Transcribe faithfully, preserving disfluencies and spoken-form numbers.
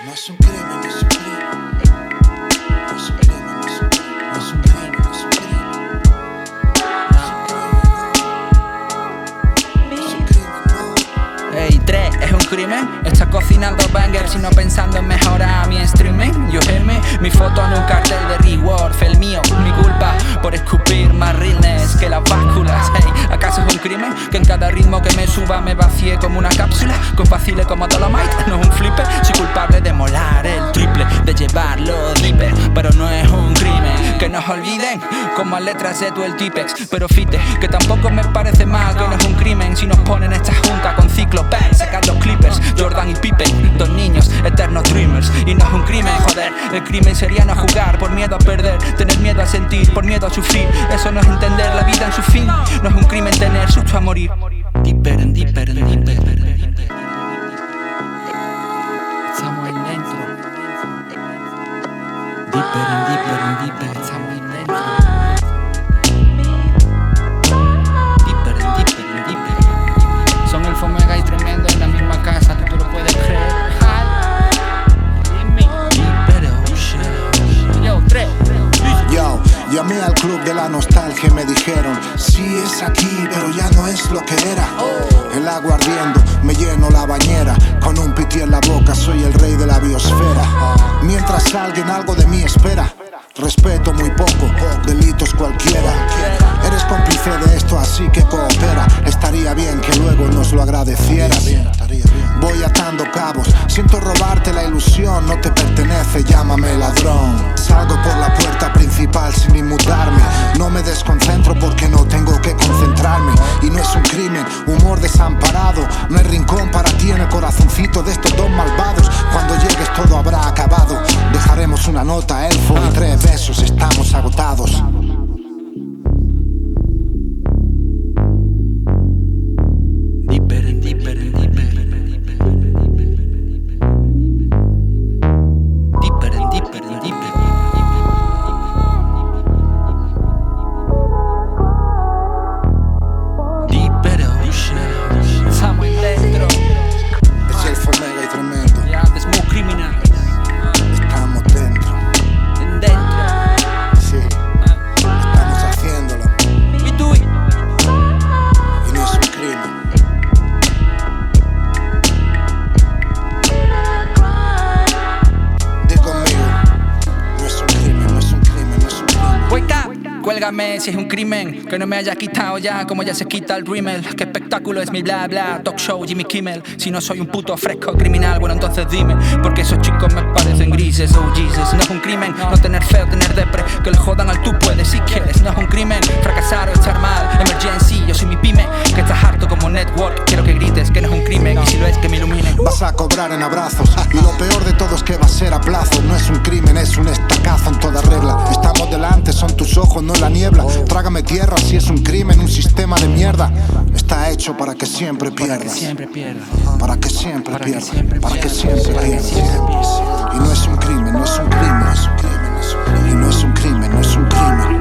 No es un crimen, no es un crimen. No es un crimen, no es un crimen. No es un crimen, no es un crimen. No es un crimen, no. Ey, tres, ¿es un crimen? Estás cocinando bangers y no pensando en mejorar mi streaming. You hear me? Mi foto en un cartel de reward. El mío, mi culpa por escupir más realness que las básculas. Hey, ¿acaso es un crimen que en cada ritmo que me suba me vacíe como una cápsula? Con vacile como Dolomite, no es un flipper. Soy culpable de molar el triple, de llevarlo deeper, pero no es un crimen que nos olviden como a letras de tu el Tipex. Pero fite, que tampoco me parece mal, que no es un crimen si nos ponen esta junta con ciclo pen, sacar los clippers, Jordan y Pippen, dos niños, eternos dreamers. Y no es un crimen, joder, el crimen sería no jugar por miedo a perder, tener miedo a sentir, por miedo a sufrir. Eso no es entender la vida en su fin. No es un crimen tener susto a morir. Deeper and deeper and deeper. Estamos ahí dentro. Deeper and deeper and deeper. Estamos ahí dentro. Deeper and deeper and deeper. Son el Fomega y Tremendo en la misma casa, tú lo puedes creer. Deeper ocean. Yo, tres. Yo, llamé al club de la nostalgia y me dijeron: sí es aquí, pero ya no es lo que era. El agua ardiendo, me lleno la bañera. Con un piti en la boca, soy el rey de la biosfera. Mientras alguien algo de mí espera, respeto muy poco, delitos cualquiera. Eres cómplice de esto, así que coopera. Estaría bien que luego nos lo agradecieras. Voy atando cabos, siento robarte la ilusión. No te pertenece, llámame ladrón. Salgo por la puerta principal sin inmutarme. No me desconcentro porque no tengo que concentrarme. Y no es un crimen, humor desamparado. No hay rincón para ti en el corazoncito de estos dos malvados. Cuando llegues todo habrá acabado. Dejaremos una nota, elfo, y tres besos, estamos agotados. Deeper and deeper and deeper. Deeper and deeper and deeper. Deeper ocean. Estamos ahí dentro. Es el Fomega y Tremendo. Ya, yeah, es muy criminal. Estamos dentro. En dentro. Sí, estamos haciéndolo. Y tú. Y no es un crimen. Di conmigo. No es un crimen, no es un crimen, no es un crimen. Wake up. Cuélgame si es un crimen que no me haya quitado ya como ya se quita el rímel. Qué espectáculo es mi bla bla, talk show Jimmy Kimmel. Si no soy un puto fresco criminal, bueno entonces dime, porque esos chicos me parecen grises. Oh Jesus, no es un crimen no tener feo, tener depre, que le jodan al tú puedes si quieres. No es un crimen fracasar o estar mal, emergency, yo soy mi pyme, que estás harto como network. Quiero que grites que no es un crimen y si lo es que me iluminen. Vas a cobrar en abrazos y lo peor de todo es que va a ser a plazo. No es un crimen, es un estacazo en toda regla. Estamos delante, son tus ojos, no la niebla. Trágame tierra si es un crimen, un sistema de mierda. Está hecho para que siempre pierdas. Para que siempre pierdas. Para que siempre Para que pierdas. siempre Para que pierdas. siempre Para que pierdas. siempre pierdas. Y no es un crimen, no es un crimen, no es un crimen, no es un crimen. Y no es un crimen, no es un crimen.